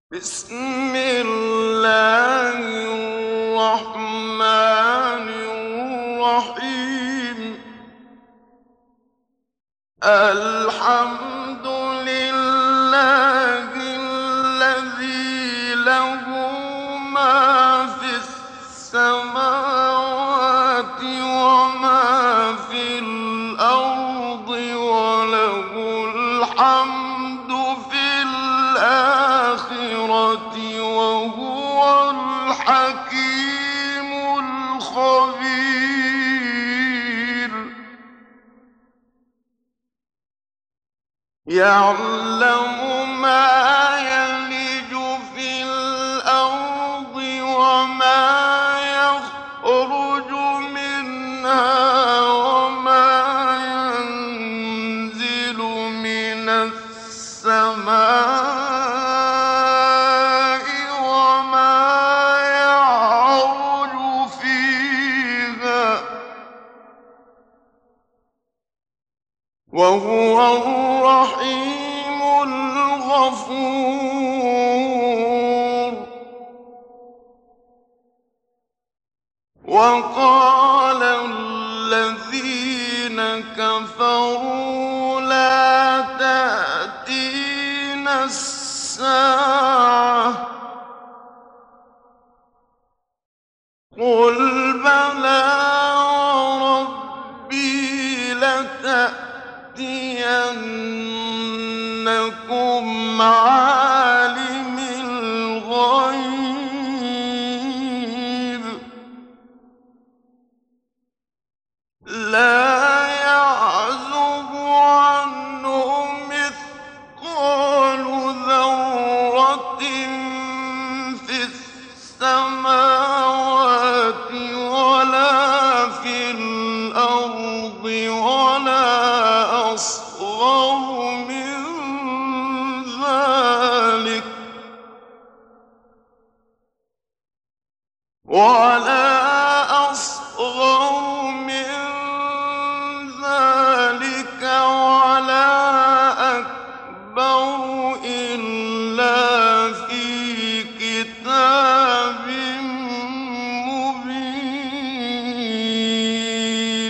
بسم الله الرحمن الرحيم. الحمد لله الذي له ما في السماوات وما في الأرض وله الحمد في الآخرة وهو الحكيم الخبير. يعلم ما يلج في الأرض وما يخرج منها وما ينزل من السماء وما يعرج فيها، وهو الرحيم الغفور. وقال الذين كفروا لا تأتينا الساعة، قل بلى وربي لتأتينكم عالم الغيب لا يعزب عنه مثقال ذرة في السماوات ولا في الأرض ولا أصغر من ذلك ولا أصغر من ذلك ولا أكبر إلا في كتاب مبين،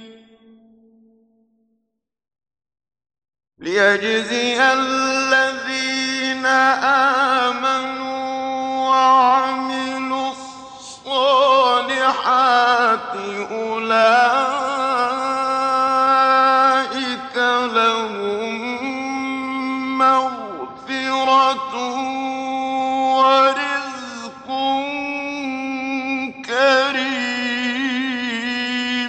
ليجزي الذين آمنوا وعملوا الصالحات أولئك لهم مغفرة ورزق كريم.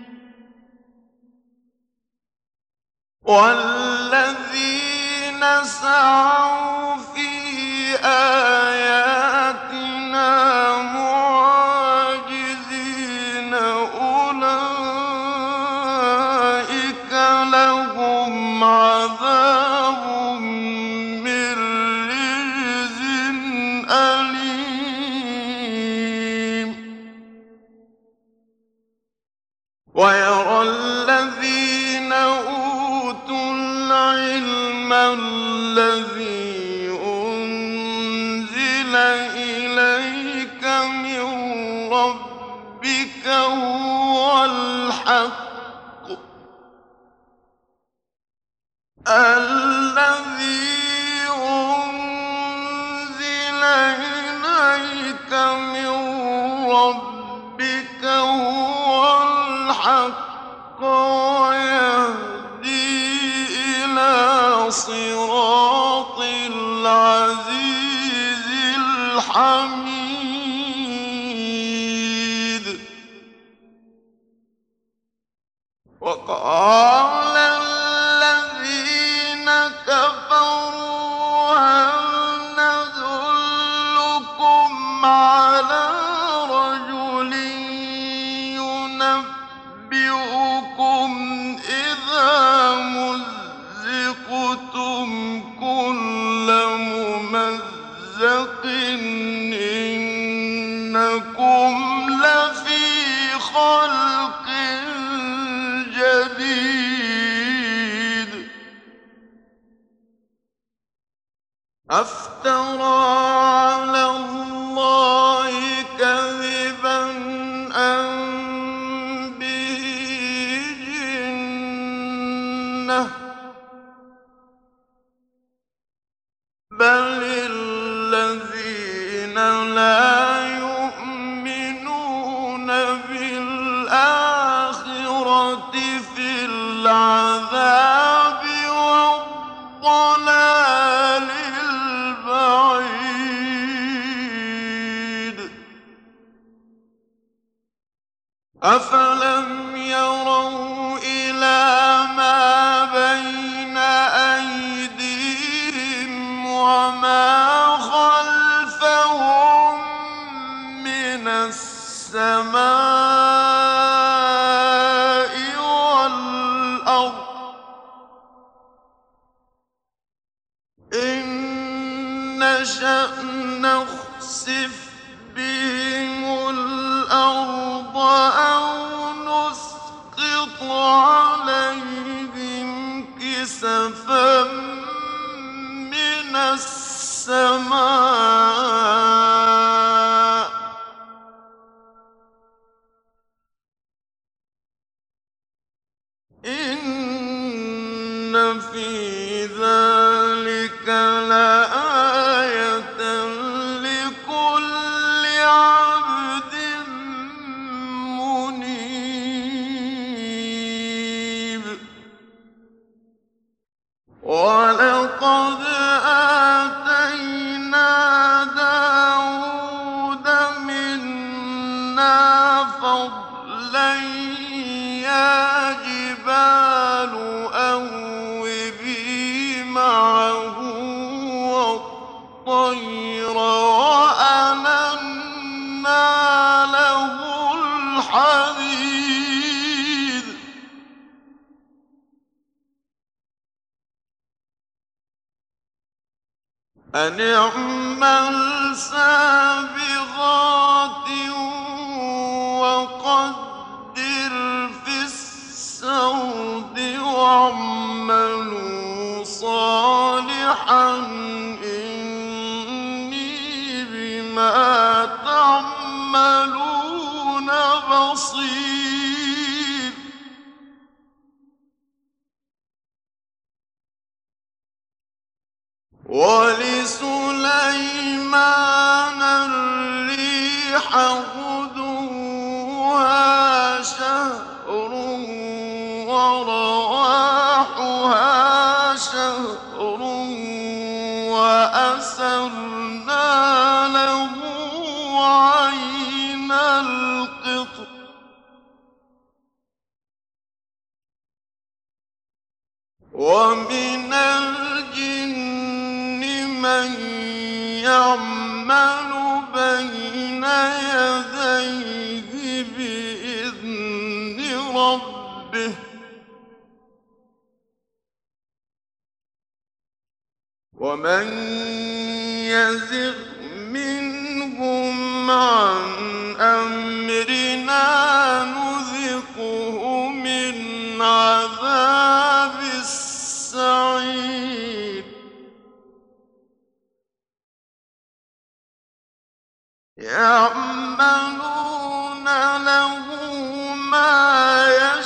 والذين سعوا في آياتنا معاجزين أولئك لهم عذاب من رجز أليم. ويرى الذين أوتوا العلم الذي أنزل إليك من ربك هو الحق الذي أنزل إليك من ربك هو الحق ويهدي إلى صراط العزيز الحميد. وقال الذين كفروا هل ندلكم على رجل ينبئكم إذا مزقتم كل ممزق إنكم لفي خلق جديد. أفترى على الله كذبا أم به جنة بل الذين لا يؤمنون بالآخرة في العذاب والضلال البعيد أفلم يروا إلى ما بين أيديهم وما خلفهم من السماء والأرض إن نشأ نخسف بهم الأرض أو نسقط عليهم كسفا من السماء إن في ذلك لآية لكل عبد منيب ولقد آتينا داود منا فضلا يا جبال أوبي معه والطير وألنا له الحديد أن اعمل سابغات وقدر في السرد واعملوا صالحا إني بما تعملون بصير ولسليمان الريح غدوها شهر ورواحها شهر وأسرنا له عين القطر ومن الجن من يعمل بين يديه بإذن ربه ومن يزغ منهم عن أمرنا نذقه من عذاب السعير يعملون له ما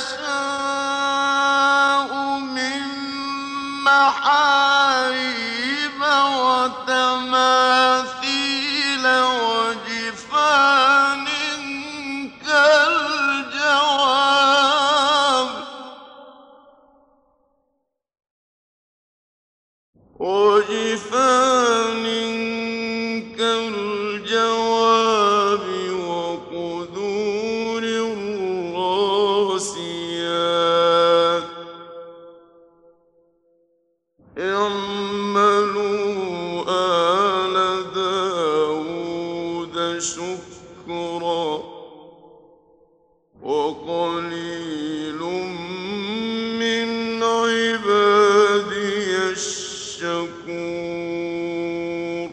يشاء من محاريب وتماثيل وجفان كالجواب وقدور الراسيات اعملوا آل داود شكرا وقليل من عبادي الشكور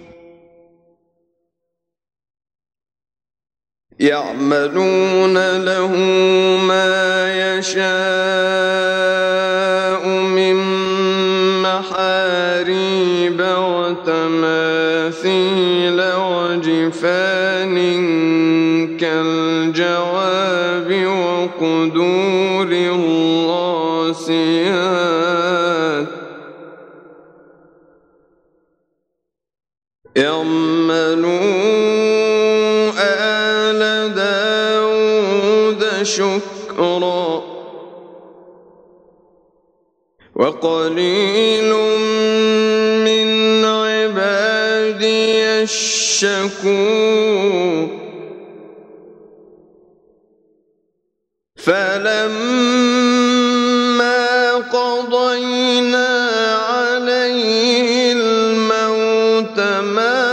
يعملون له ما يشاء من محاريب وتماثيل سلاسل وجفان كالجواب وقدور الراسيات اعملوا آل داود شكرا وقليل من عبادي الشكور فلما قضينا عليه الموت ما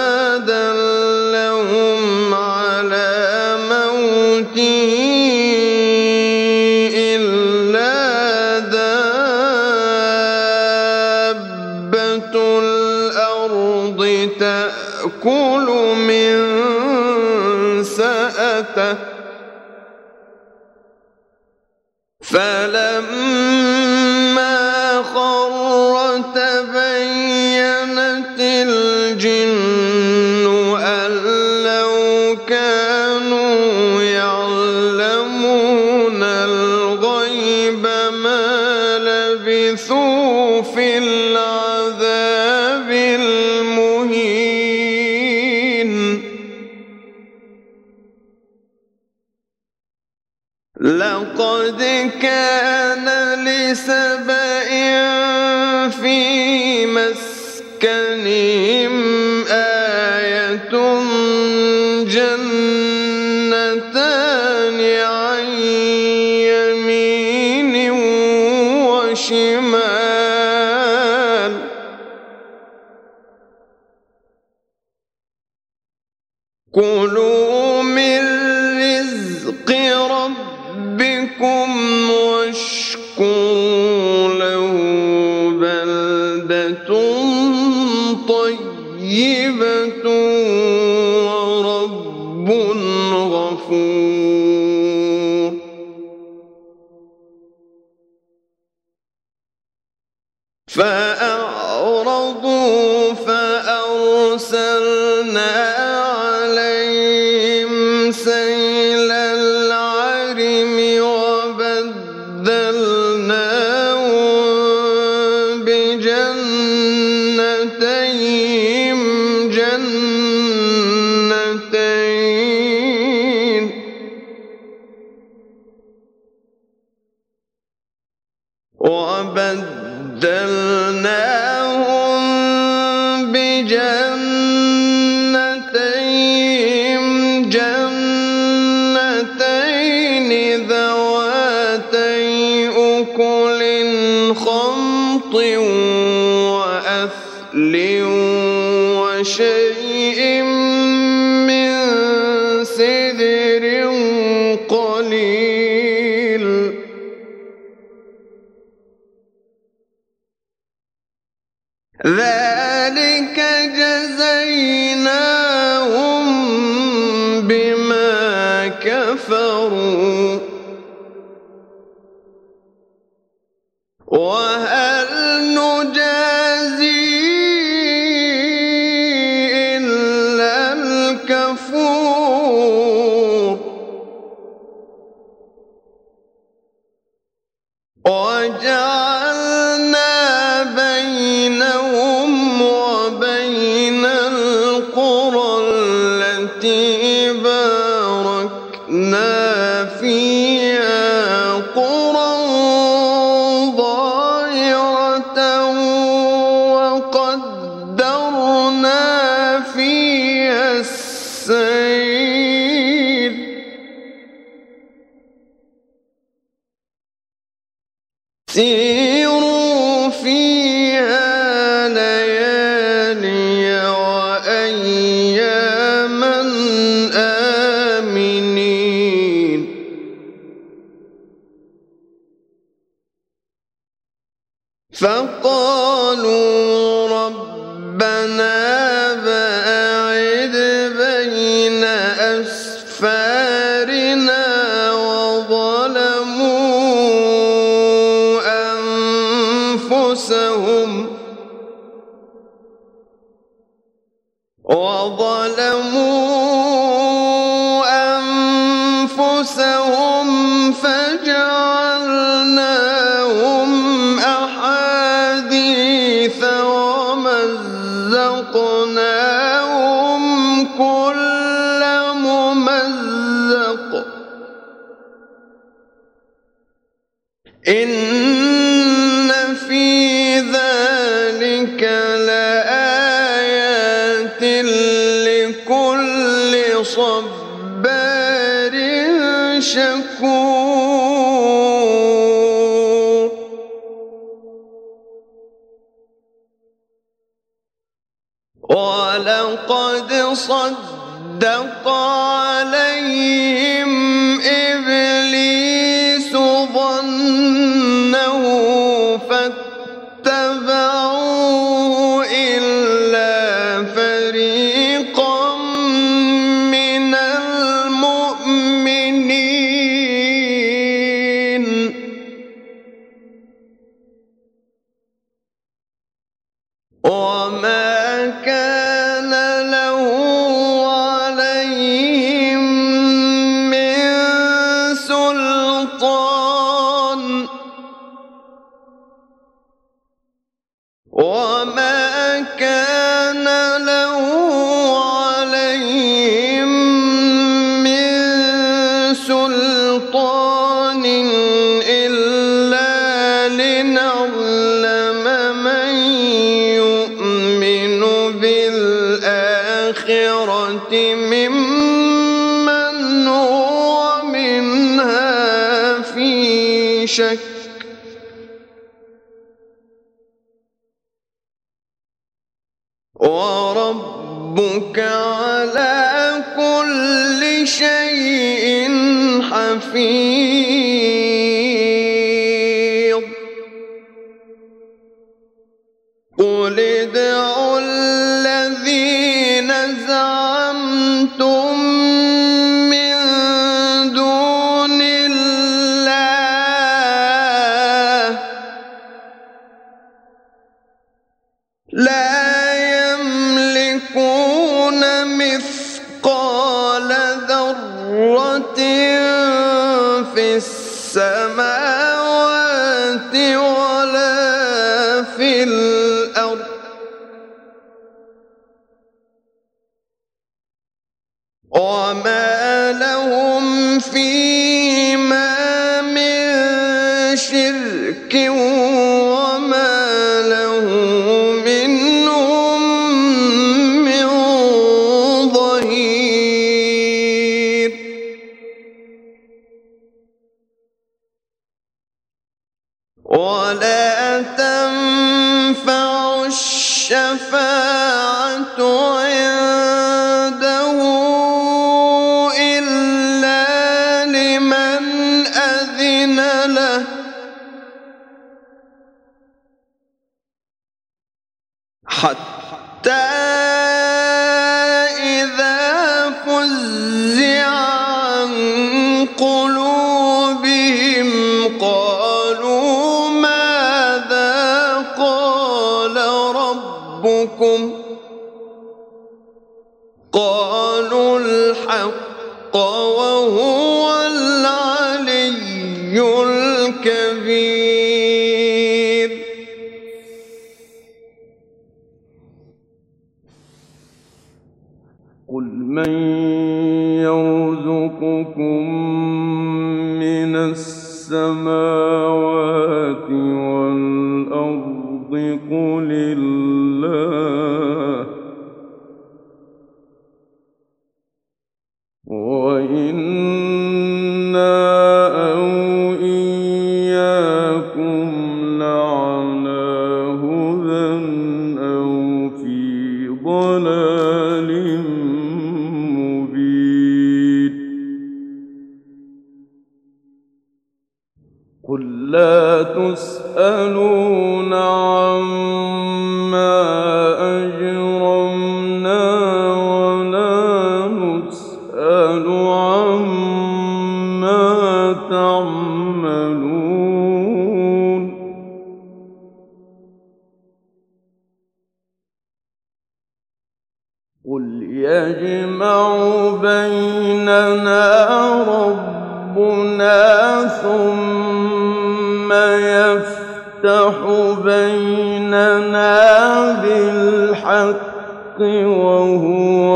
دلهم على موته إلا دابة الأرض تأكل من سأته فلما خر تبينت الجن أن لو كانوا يعلمون الغيب ما لبثوا في العذاب المهين لقد كان لسبإ في مسكنهم آية جنتان عن يمين وشمال كلوا من رزق ربكم واشكروا له بلدة طيبة ورب غفور فأعرضوا فأرسلنا عليهم سيل العرم وبدلناهم بجنتيهم جنتين ذواتي أكل خمط وأثل وشيء من سدر قليل ذلك جزيناهم بما كفروا وهل نجازي إلا الكفور وجعلنا بينهم وبين القرى التي باركنا فيها قرى ظاهرة وقدرنا فيها السير سيروا فيها ليالي وأياما آمنين فقالوا ربنا باعد بين أسفارنا وظلموا وظلموا أنفسهم فجعلناهم أحاديث ومزقناهم كل ممزق إن في ذلك لآيات لكل صبار شكور ولقد صدق عليهم إبليس ظنه فاتبعوا إلا فريقا من المؤمنين وما كان له عليهم من سلطان وما كان له عليهم من سلطان إلا لنعلم من يؤمن بالآخرة ممن هو منها في شك وربك على كل شيء حفيظ قل ادعوا الذين زعمتم من دون الله لا يملكون مثقال ذرة في السماوات ولا في الأرض وما لهم فيما من شرك وما له منهم من ظهير ولا تنفع الشفاعة عنده إلا لمن أذن له حتى إذا فزع عن قلوبهم قالوا ماذا قال ربكم قالوا الحق وهو العلي الكبير قل من يرزقكم من السماوات والأرض قل الله وإنا أو إياكم لعلى هدى أو في ضلال مبين قل لا تسألون عما أجرمنا ولا نسأل عما تعملون قل يجمع بيننا ربنا ثم يفتح بيننا بالحق وهو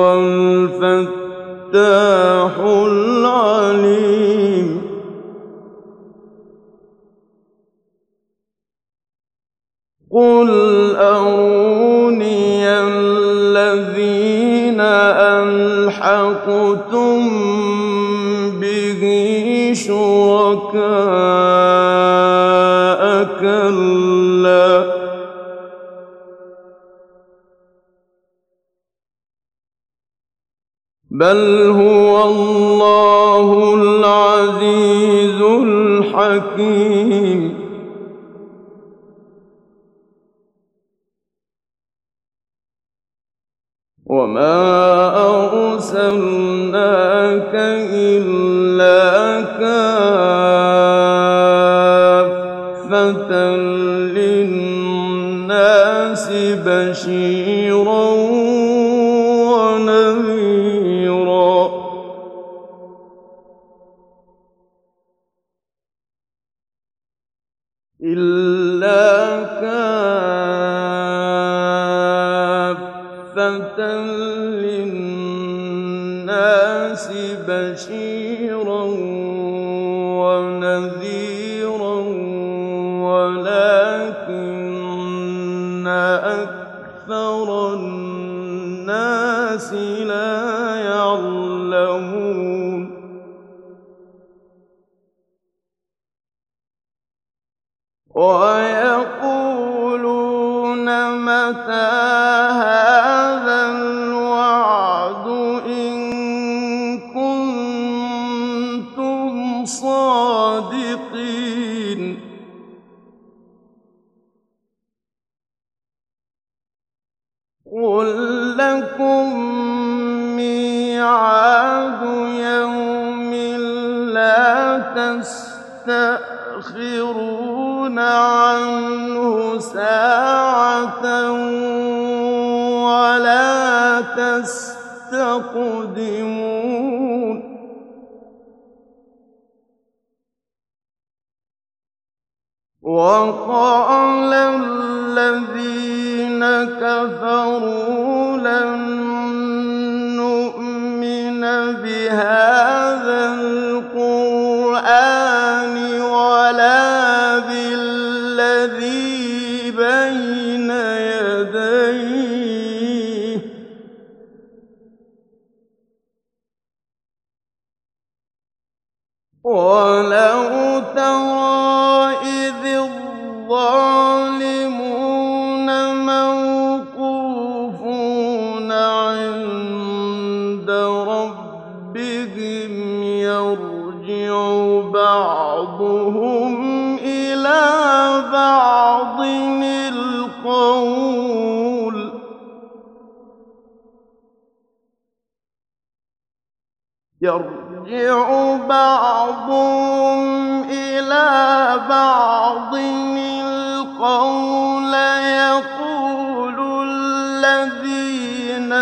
الفتاح العليم. قُلْ أَرُونِيَ الَّذِينَ أَلْحَقْتُم بِهِ شُرَكَاءَ ۖ كَلَّا ۚ بَلْ هُوَ اللَّهُ الْعَزِيزُ الْحَكِيمُ. وَمَا أَرْسَلْنَاكَ إِلَّا كَافَّةً لِّلنَّاسِ بَشِيرًا وَنَذِيرًا. إِلَّا كَافَّةً لِّلنَّاسِ بَشِيرًا وَنَذِيرًا وَلَٰكِنَّ أَكْثَرَ النَّاسِ لَا يَعْلَمُونَ. وَيَقُولُونَ مَتَىٰ هَٰذَا الْوَعْدُ إِن كُنتُمْ صَادِقِينَ. قُل لَّكُم مِّيعَادُ يَوْمٍ لَّا تَسْتَأْخِرُونَ عَنْهُ سَاعَةً وَلَا تَسْتَقْدِمُونَ. وَقَالَ الَّذِينَ كَفَرُوا لَن نُّؤْمِنَ بِهَٰذَا الْقُرْآنِ وَلَا بِالَّذِي بَيْنَ يَدَيْهِ وَلَوْ تَرَىٰ إِذِ الظَّالِمُونَ مَوْقُوفُونَ عِندَ رَبِّهِمْ يَرْجِعُ بَعْضُهُمْ إِلَىٰ بَعْضٍ الْقَوْلَ يَقُولُ الَّذِينَ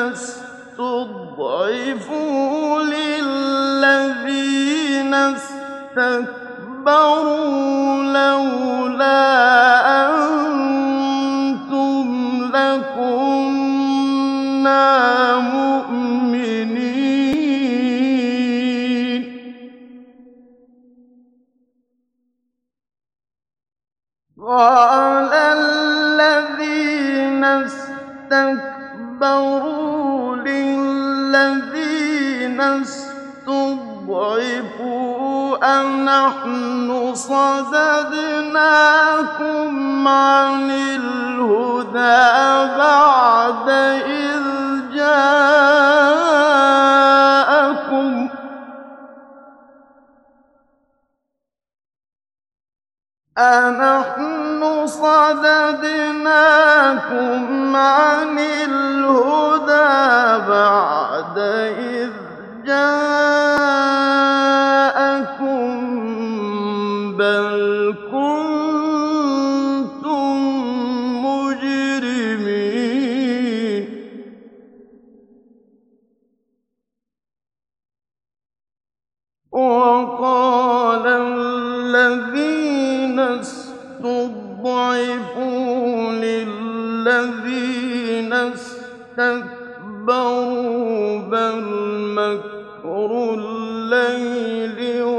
اسْتُضْعِفُوا لِلَّذِينَ اسْتَكْبَرُوا لَوْلَا أَنتُمْ لَكُنَّا مُؤْمِنِينَ. قَالَ الَّذِينَ اسْتَكْبَرُوا لِلَّذِينَ اسْتُضْعِفُوا أَنَحْنُ صَدَدْنَاكُمْ عَنِ الْهُدَىٰ بَعْدَ إِذْ جَاءَكُمْ ۖ أَنَحْنُ صَدَدْنَاكُمْ عَنِ الْهُدَىٰ بَعْدَ إِذْ جَاءَكُم ۖ بَلْ كُنتُم مُّجْرِمِينَ. وقال الذين استضعفوا للذين استكبروا بل مكر الليل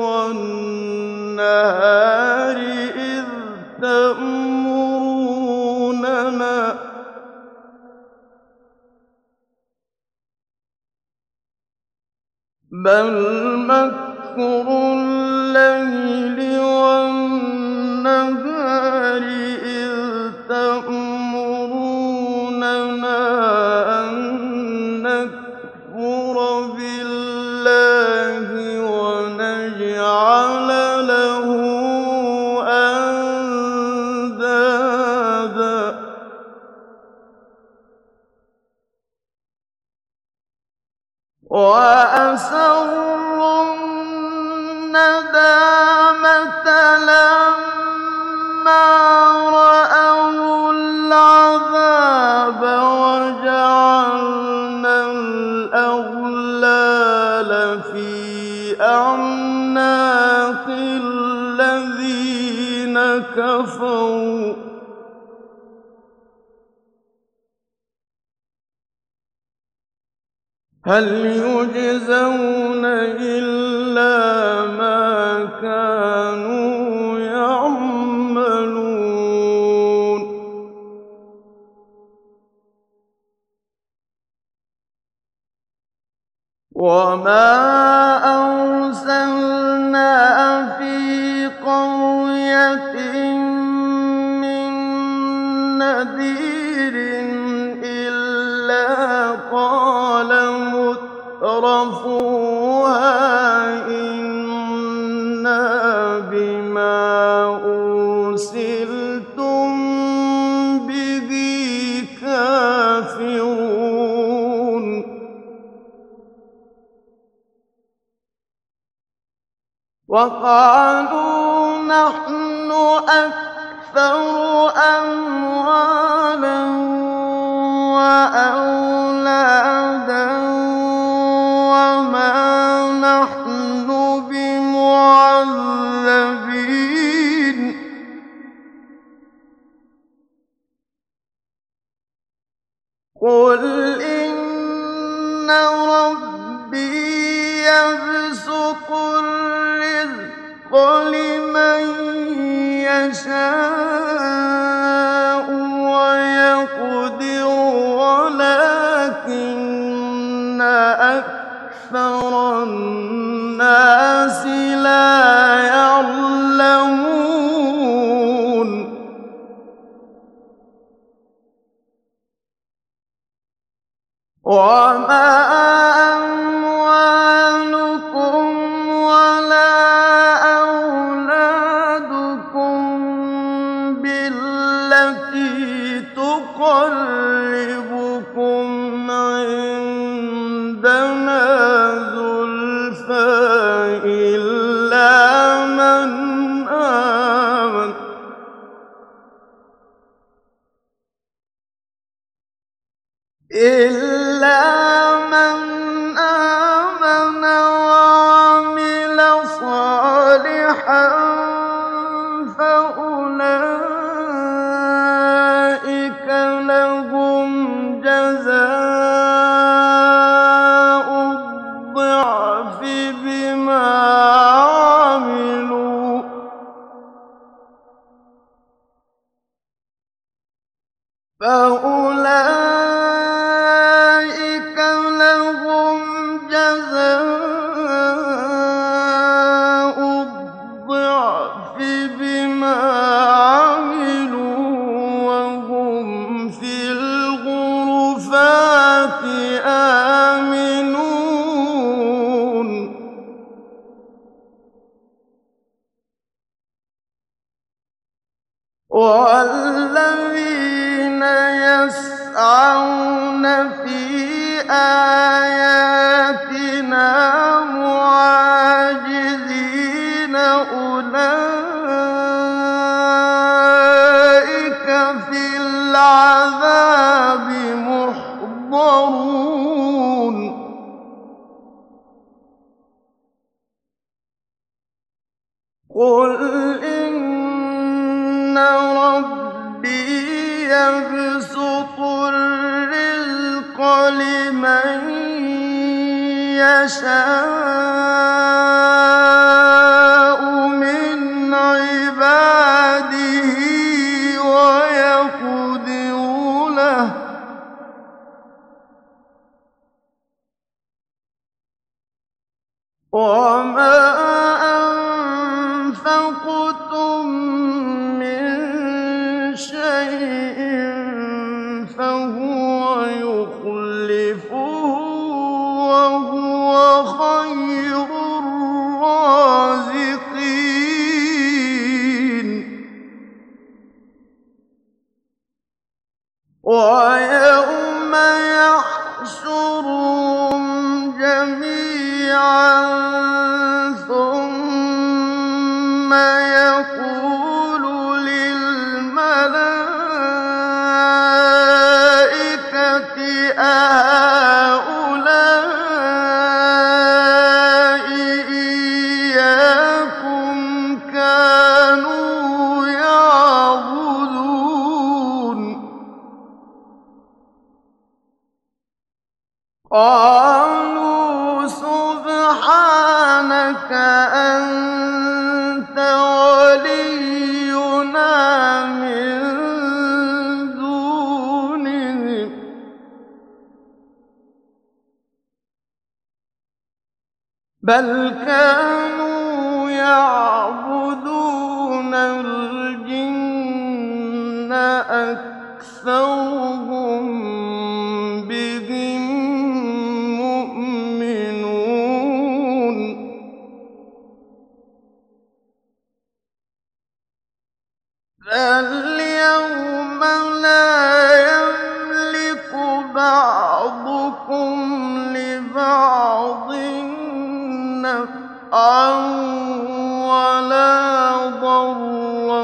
والنهار إذ تأمروننا أن نكفر بالله ونجعل له أندادا وأسروا الندامة لما رأوا العذاب وجعلنا الأغلال في أعناق الذين كفروا هل يجزون إلا ما كانوا يعملون وما أرسلنا في قرية من نذير إلا قال مترفوها إنا بما أرسلتم به كافرون وقالوا نحن أكثر أموالا وأولادا وما نحن بمعذبين قل إن ربي يبسط الرزق لمن يشاء ويقدر ولكن أكثر الناس لا يعلمون وما أموالكم ولا أولادكم بالتي تقربكم عندنا زلفى إلا من آمن وعمل صالحا فأولئك لهم جزاء الضعف بما عملوا فأولئك لهم جزاء الضعف بما عملوا وهم في الغرفات آمنون والذين يسعون في آياتنا معاجزين أولئك في العذاب محضرون قُلْ إِنَّ رَبِّي يَبْسُطُ الرِّزْقَ لِمَن يَشَاءُ مِنْ عِبَادِهِ وَيَقْدِرُ لَهُ ۚ وَمَا أَنفَقْتُم مِّن شَيْءٍ فَهُوَ يُخْلِفُهُ ۖ وَهُوَ خَيْرُ الرَّازِقِينَ. وَيَوْمَ يَحْشُرُهُمْ جَمِيعًا ثُمَّ يَقُولُ لِلْمَلَائِكَةِ أَهَٰؤُلَاءِ إِيَّاكُمْ كَانُوا يَعْبُدُونَ قَالُوا سُبْحَانَكَ أَنتَ وَلِيُّنَا مِن دُونِهِم ۖ بَلْ كَانُوا يَعْبُدُونَ الْجِنَّ أَكْثَرُهُم بِهِم مُّؤْمِنُونَ فَالْيَوْمَ لَا يَمْلِكُ بَعْضُكُمْ لِبَعْضٍ نَّفْعًا وَلَا ضَرًّا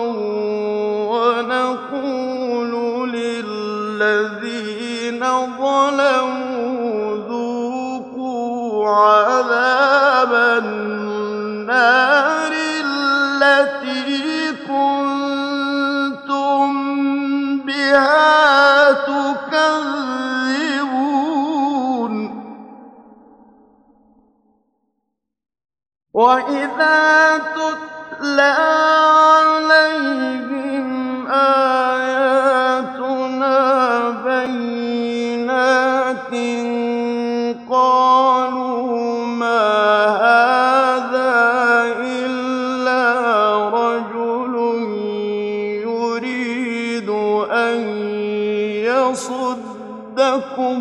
وَنَقُولُ لِلَّذِينَ ظَلَمُوا ذُوقُوا عَذَابَ النَّارِ الَّتِي كُنتُم بِهَا تُكَذِّبُونَ وَإِذَا تُتْلَىٰ عَلَيْهِمْ آيَاتُنَا بَيِّنَاتٍ قَالُوا مَا هَٰذَا إِلَّا رَجُلٌ يُرِيدُ أَن يَصُدَّكُمْ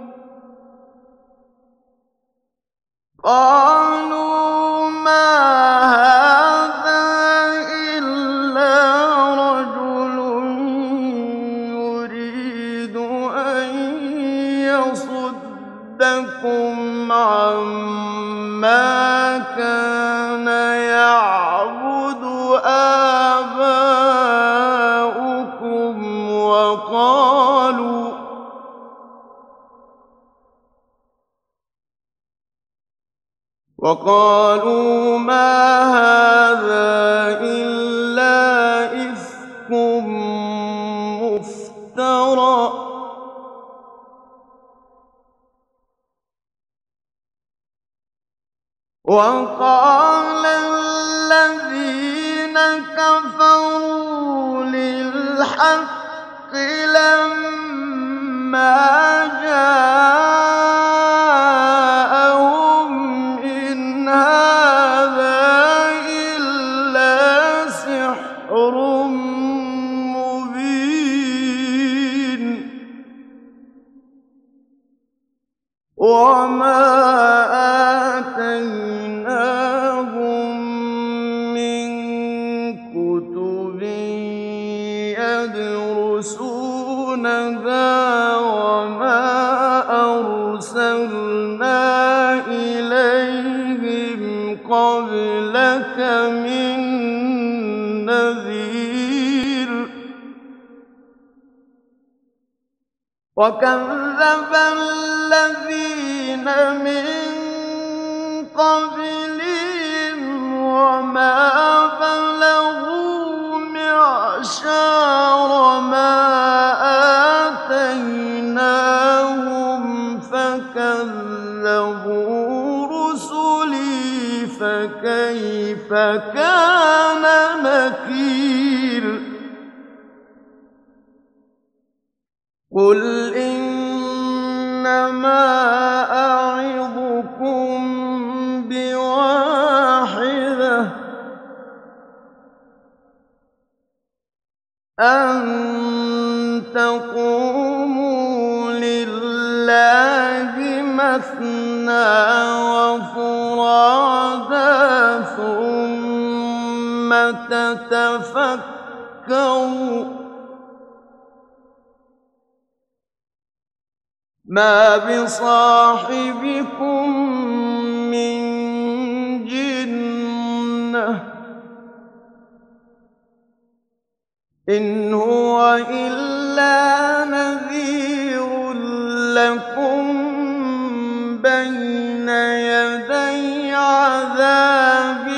عَمَّا كَانَ يَعْبُدُ آبَاؤُكُمْ وَقَالُوا مَا هَٰذَا إِلَّا إِفْكٌ مُّفْتَرًى ۚ وَقَالَ الَّذِينَ كَفَرُوا لِلْحَقِّ لَمَّا جَاءَهُمْ إِنْ هَٰذَا إِلَّا سِحْرٌ مُّبِينٌ وَمَا آتَيْنَاهُم مِّن كُتُبٍ يَدْرُسُونَهَا وَمَا أَرْسَلْنَا إِلَيْهِمْ قَبْلَكَ مِن نَّذِيرٍ وَكَذَّبَ الَّذِينَ مِن قَبْلِهِمْ وَمَا كَذَّبُوا رُسُلِي فَكَيْفَ كَانَ نَكِيرِ قُلْ إِنَّمَا أَعِظُكُم بِوَاحِدَةٍ أَن تَقُومُوا لِلَّهِ مَثْنَىٰ وَفُرَادَىٰ ثُمَّ تَتَفَكَّرُوا ۚ مَا بِصَاحِبِكُم مِّن جِنَّةٍ ۚ إِنْ هُوَ إِلَّا نَذِيرٌ لَّكُم بَيْنَ يَدَيْ عَذَابٍ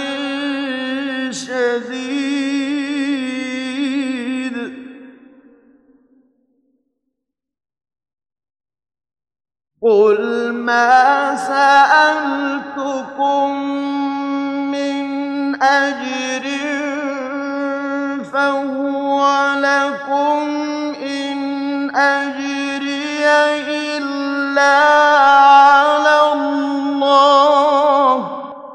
شَدِيدٍ قُلْ مَا سَأَلْتُكُم مِّنْ أَجْرٍ فَهُوَ لَكُمْ ۖ إِنْ أَجْرِيَ إِلَّا عَلَى اللَّهِ ۖ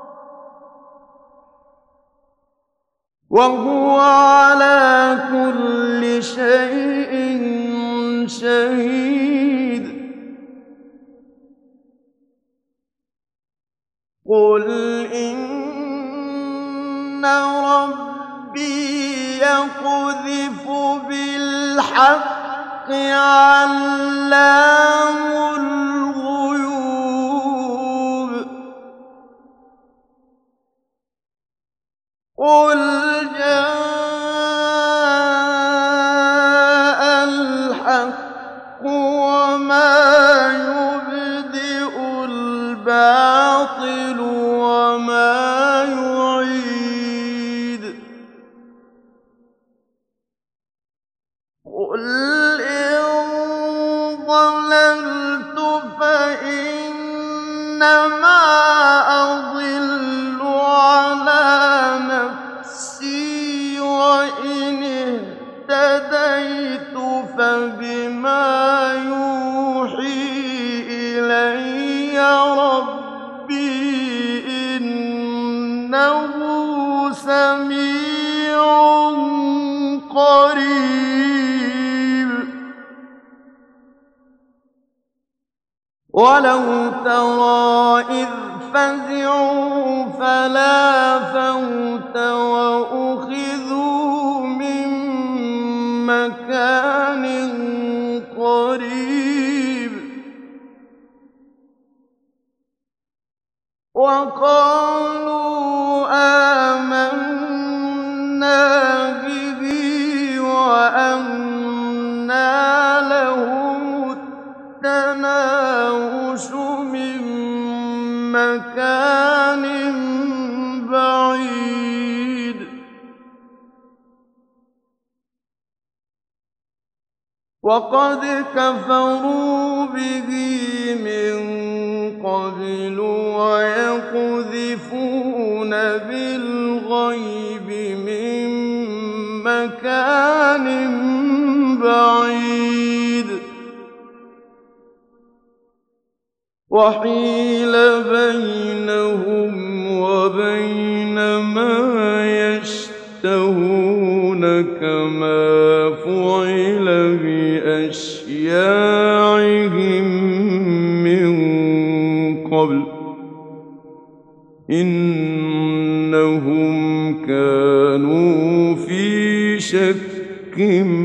وَهُوَ عَلَىٰ كُلِّ شَيْءٍ شَهِيدٌ قُلْ إِنَّ رَبِّي يَقْذِفُ بِالْحَقِّ عَلَّامُ الْغُيُوبِ قُلْ جَاءَ الْحَقُّ وَمَا يُبْدِئُ الْبَاطِلُ وَمَا يُعِيدُ قُلْ إِن ضَلَلْتُ فَإِنَّمَا أَضِلُّ عَلَىٰ نَفْسِي ۖ وَإِنِ اهْتَدَيْتُ فَبِمَا يُوحِي إِلَيَّ رَبِّي ۚ إِنَّهُ سَمِيعٌ قَرِيبٌ وَلَوْ تَرَىٰ إِذْ فَزِعُوا فَلَا فَوْتَ وَأُخِذُوا مِن مَّكَانٍ قَرِيبٍ وَقَالُوا آمَنَّا بِهِ وَأَنَّىٰ لَهُمُ التَّنَاوُشُ مِن مَّكَانٍ بَعِيدٍ وَقَدْ كَفَرُوا بِهِ مِن قَبْلُ وَيَقْذِفُونَ بِالْغَيْبِ مِن مَّكَانٍ بَعِيدٍ وَحِيلَ بَيْنَهُمْ وَبَيْنَ مَا يَشْتَهُونَ كَمَا فُعِلَ بِأَشْيَاعِهِم مِّن قَبْلُ ۚ إِنَّهُمْ كَانُوا فِي شَكٍّ